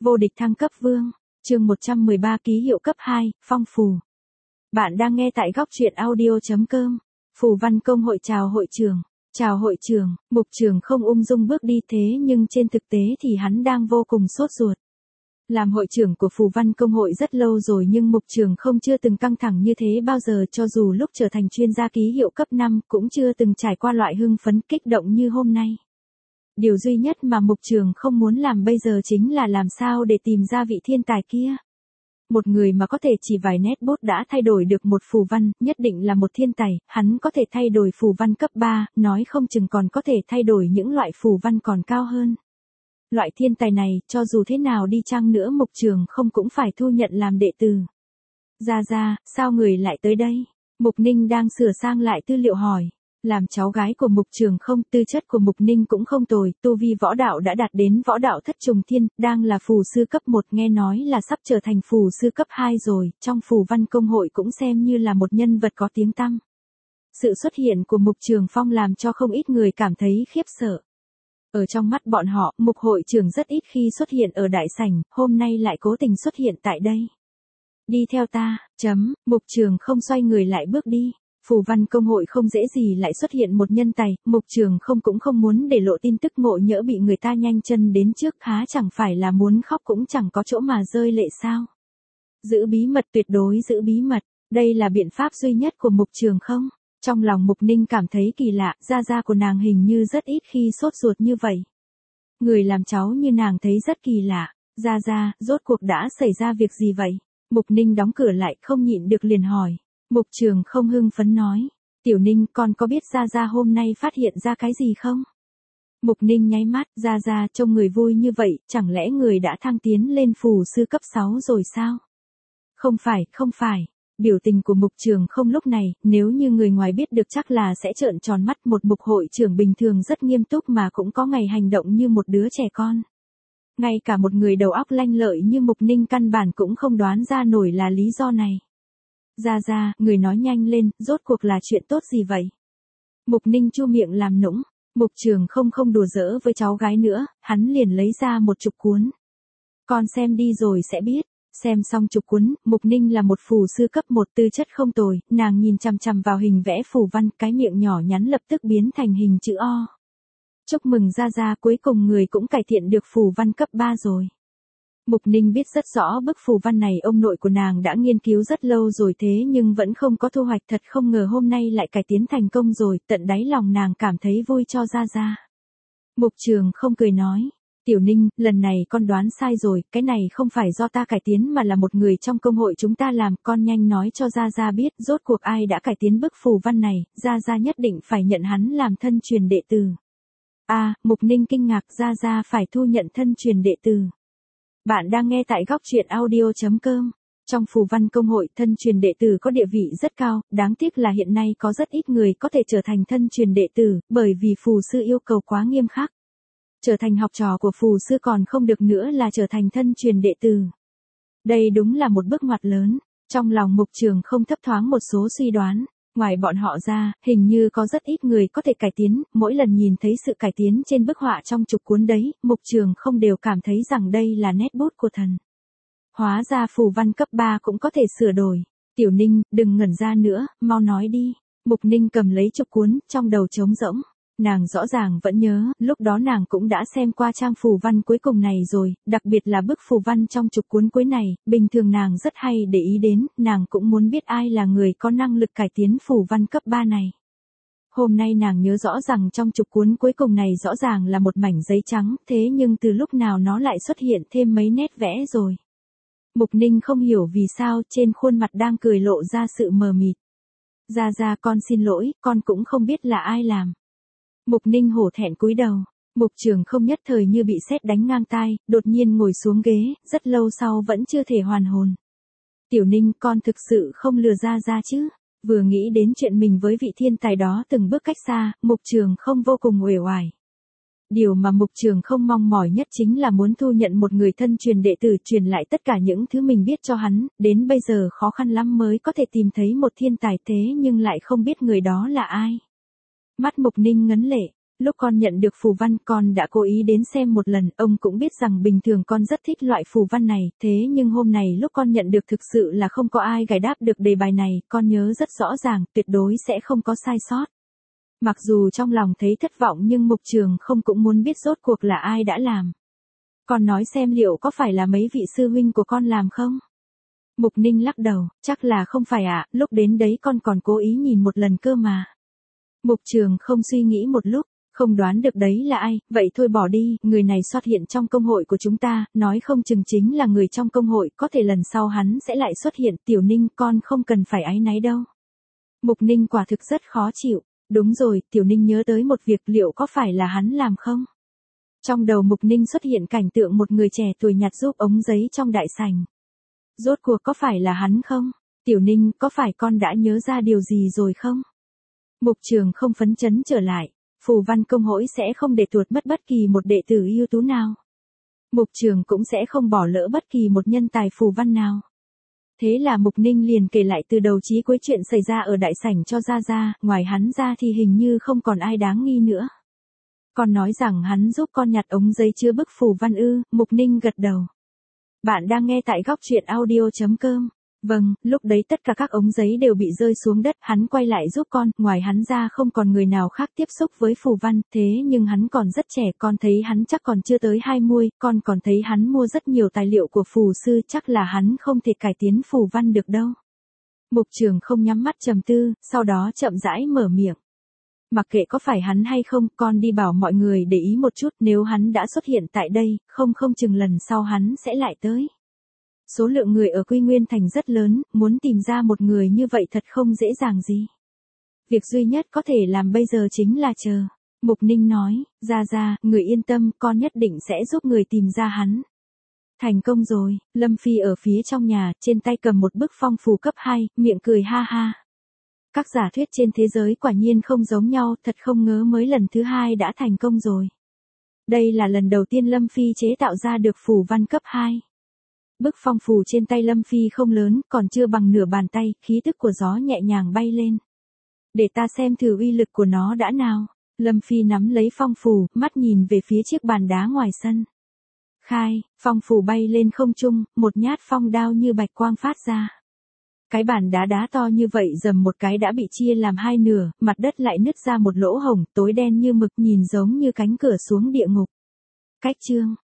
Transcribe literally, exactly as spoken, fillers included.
Vô địch thăng cấp vương, chương một trăm mười ba ký hiệu cấp hai, phong phù. Bạn đang nghe tại góc truyện audio chấm com. Phù văn công hội chào hội trưởng. Chào hội trưởng, mục trường không ung dung bước đi thế nhưng trên thực tế thì hắn đang vô cùng sốt ruột. Làm hội trưởng của phù văn công hội rất lâu rồi nhưng mục trường không chưa từng căng thẳng như thế bao giờ, cho dù lúc trở thành chuyên gia ký hiệu cấp năm cũng chưa từng trải qua loại hưng phấn kích động như hôm nay. Điều duy nhất mà mục trường không muốn làm bây giờ chính là làm sao để tìm ra vị thiên tài kia. Một người mà có thể chỉ vài nét bút đã thay đổi được một phù văn, nhất định là một thiên tài. Hắn có thể thay đổi phù văn cấp ba, nói không chừng còn có thể thay đổi những loại phù văn còn cao hơn. Loại thiên tài này, cho dù thế nào đi chăng nữa mục trường không cũng phải thu nhận làm đệ tử. Ra ra, sao người lại tới đây? Mục Ninh đang sửa sang lại tư liệu hỏi. Làm cháu gái của mục trường không, tư chất của mục Ninh cũng không tồi, tu vi võ đạo đã đạt đến võ đạo thất trùng thiên, đang là phù sư cấp một, nghe nói là sắp trở thành phù sư cấp hai rồi, trong phù văn công hội cũng xem như là một nhân vật có tiếng tăm. Sự xuất hiện của mục trường phong làm cho không ít người cảm thấy khiếp sợ. Ở trong mắt bọn họ, mục hội trưởng rất ít khi xuất hiện ở đại sảnh, hôm nay lại cố tình xuất hiện tại đây. Đi theo ta, chấm, mục trường không xoay người lại bước đi. Phù văn công hội không dễ gì lại xuất hiện một nhân tài, mục trường không cũng không muốn để lộ tin tức ngộ nhỡ bị người ta nhanh chân đến trước, há chẳng phải là muốn khóc cũng chẳng có chỗ mà rơi lệ sao. Giữ bí mật, tuyệt đối giữ bí mật, đây là biện pháp duy nhất của mục trường không. Trong lòng mục Ninh cảm thấy kỳ lạ, gia gia của nàng hình như rất ít khi sốt ruột như vậy. Người làm cháu như nàng thấy rất kỳ lạ, gia gia, rốt cuộc đã xảy ra việc gì vậy? Mục Ninh đóng cửa lại không nhịn được liền hỏi. Mục trường không hưng phấn nói, Tiểu Ninh con có biết Gia Gia hôm nay phát hiện ra cái gì không? Mục Ninh nháy mắt, Gia Gia trông người vui như vậy, chẳng lẽ người đã thăng tiến lên phù sư cấp sáu rồi sao? Không phải, không phải, biểu tình của mục trường không lúc này, nếu như người ngoài biết được chắc là sẽ trợn tròn mắt. Một mục hội trưởng bình thường rất nghiêm túc mà cũng có ngày hành động như một đứa trẻ con. Ngay cả một người đầu óc lanh lợi như mục Ninh căn bản cũng không đoán ra nổi là lý do này. Gia Gia, người nói nhanh lên, rốt cuộc là chuyện tốt gì vậy? Mục Ninh chu miệng làm nũng, mục trường không không đùa giỡn với cháu gái nữa, hắn liền lấy ra một chục cuốn. Con xem đi rồi sẽ biết. Xem xong chục cuốn, mục Ninh là một phù sư cấp một, tư chất không tồi, nàng nhìn chằm chằm vào hình vẽ phù văn, cái miệng nhỏ nhắn lập tức biến thành hình chữ O. Chúc mừng Gia Gia, cuối cùng người cũng cải thiện được phù văn cấp ba rồi. Mục Ninh biết rất rõ bức phù văn này ông nội của nàng đã nghiên cứu rất lâu rồi thế nhưng vẫn không có thu hoạch, thật không ngờ hôm nay lại cải tiến thành công rồi, tận đáy lòng nàng cảm thấy vui cho Gia Gia. Mục trường không cười nói, Tiểu Ninh, lần này con đoán sai rồi, cái này không phải do ta cải tiến mà là một người trong công hội chúng ta làm, con nhanh nói cho Gia Gia biết rốt cuộc ai đã cải tiến bức phù văn này, Gia Gia nhất định phải nhận hắn làm thân truyền đệ tử. À, Mục Ninh kinh ngạc, Gia Gia phải thu nhận thân truyền đệ tử. Bạn đang nghe tại góc truyện audio chấm com. Trong phù văn công hội, thân truyền đệ tử có địa vị rất cao, đáng tiếc là hiện nay có rất ít người có thể trở thành thân truyền đệ tử, bởi vì phù sư yêu cầu quá nghiêm khắc. Trở thành học trò của phù sư còn không được nữa là trở thành thân truyền đệ tử. Đây đúng là một bước ngoặt lớn, trong lòng mục trường không thấp thoáng một số suy đoán. Ngoài bọn họ ra, hình như có rất ít người có thể cải tiến, mỗi lần nhìn thấy sự cải tiến trên bức họa trong chục cuốn đấy, mục trường không đều cảm thấy rằng đây là nét bút của thần. Hóa ra phù văn cấp ba cũng có thể sửa đổi. Tiểu Ninh, đừng ngẩn ra nữa, mau nói đi. Mục Ninh cầm lấy chục cuốn, trong đầu trống rỗng. Nàng rõ ràng vẫn nhớ, lúc đó nàng cũng đã xem qua trang phù văn cuối cùng này rồi, đặc biệt là bức phù văn trong chục cuốn cuối này, bình thường nàng rất hay để ý đến, nàng cũng muốn biết ai là người có năng lực cải tiến phù văn cấp ba này. Hôm nay nàng nhớ rõ rằng trong chục cuốn cuối cùng này rõ ràng là một mảnh giấy trắng, thế nhưng từ lúc nào nó lại xuất hiện thêm mấy nét vẽ rồi. Mục Ninh không hiểu vì sao trên khuôn mặt đang cười lộ ra sự mờ mịt. Gia Gia, con xin lỗi, con cũng không biết là ai làm. Mục Ninh hổ thẹn cúi đầu, mục trường không nhất thời như bị sét đánh ngang tai, đột nhiên ngồi xuống ghế, rất lâu sau vẫn chưa thể hoàn hồn. Tiểu Ninh, con thực sự không lừa Gia Gia chứ? Vừa nghĩ đến chuyện mình với vị thiên tài đó từng bước cách xa, mục trường không vô cùng uể oải. Điều mà mục trường không mong mỏi nhất chính là muốn thu nhận một người thân truyền đệ tử truyền lại tất cả những thứ mình biết cho hắn, đến bây giờ khó khăn lắm mới có thể tìm thấy một thiên tài thế nhưng lại không biết người đó là ai. Mắt mục Ninh ngấn lệ, lúc con nhận được phù văn con đã cố ý đến xem một lần, ông cũng biết rằng bình thường con rất thích loại phù văn này, thế nhưng hôm này lúc con nhận được thực sự là không có ai giải đáp được đề bài này, con nhớ rất rõ ràng, tuyệt đối sẽ không có sai sót. Mặc dù trong lòng thấy thất vọng nhưng Mục Trường không cũng muốn biết rốt cuộc là ai đã làm. Con nói xem liệu có phải là mấy vị sư huynh của con làm không? Mục Ninh lắc đầu, chắc là không phải ạ, lúc đến đấy con còn cố ý nhìn một lần cơ mà. Mục Trường không suy nghĩ một lúc, không đoán được đấy là ai, vậy thôi bỏ đi, người này xuất hiện trong công hội của chúng ta, nói không chừng chính là người trong công hội, có thể lần sau hắn sẽ lại xuất hiện, Tiểu Ninh con không cần phải áy náy đâu. Mục Ninh quả thực rất khó chịu, đúng rồi, Tiểu Ninh nhớ tới một việc liệu có phải là hắn làm không? Trong đầu Mục Ninh xuất hiện cảnh tượng một người trẻ tuổi nhặt giúp ống giấy trong đại sảnh. Rốt cuộc có phải là hắn không? Tiểu Ninh, có phải con đã nhớ ra điều gì rồi không? Mục Trường không phấn chấn trở lại, phù văn công hội sẽ không để tuột mất bất kỳ một đệ tử ưu tú nào. Mục Trường cũng sẽ không bỏ lỡ bất kỳ một nhân tài phù văn nào. Thế là Mục Ninh liền kể lại từ đầu chí cuối chuyện xảy ra ở đại sảnh cho Gia Gia, ngoài hắn ra thì hình như không còn ai đáng nghi nữa. Con nói rằng hắn giúp con nhặt ống giấy chứa bức phù văn ư, Mục Ninh gật đầu. Bạn đang nghe tại góc truyện audio chấm com. Vâng, lúc đấy tất cả các ống giấy đều bị rơi xuống đất, hắn quay lại giúp con, ngoài hắn ra không còn người nào khác tiếp xúc với phù văn, thế nhưng hắn còn rất trẻ, con thấy hắn chắc còn chưa tới hai mươi, con còn thấy hắn mua rất nhiều tài liệu của phù sư, chắc là hắn không thể cải tiến phù văn được đâu. Mục Trường không nhắm mắt trầm tư, sau đó chậm rãi mở miệng. Mặc kệ có phải hắn hay không, con đi bảo mọi người để ý một chút, nếu hắn đã xuất hiện tại đây, không không chừng lần sau hắn sẽ lại tới. Số lượng người ở Quy Nguyên Thành rất lớn, muốn tìm ra một người như vậy thật không dễ dàng gì. Việc duy nhất có thể làm bây giờ chính là chờ. Mục Ninh nói, Gia Gia, người yên tâm, con nhất định sẽ giúp người tìm ra hắn. Thành công rồi, Lâm Phi ở phía trong nhà, trên tay cầm một bức phong phù cấp hai, miệng cười ha ha. Các giả thuyết trên thế giới quả nhiên không giống nhau, thật không ngờ mới lần thứ hai đã thành công rồi. Đây là lần đầu tiên Lâm Phi chế tạo ra được phù văn cấp hai. Bức phong phù trên tay Lâm Phi không lớn, còn chưa bằng nửa bàn tay, khí tức của gió nhẹ nhàng bay lên. Để ta xem thử uy lực của nó đã nào. Lâm Phi nắm lấy phong phù, mắt nhìn về phía chiếc bàn đá ngoài sân. Khai, phong phù bay lên không trung, một nhát phong đao như bạch quang phát ra. Cái bàn đá đá to như vậy dầm một cái đã bị chia làm hai nửa, mặt đất lại nứt ra một lỗ hổng, tối đen như mực nhìn giống như cánh cửa xuống địa ngục. Cách chương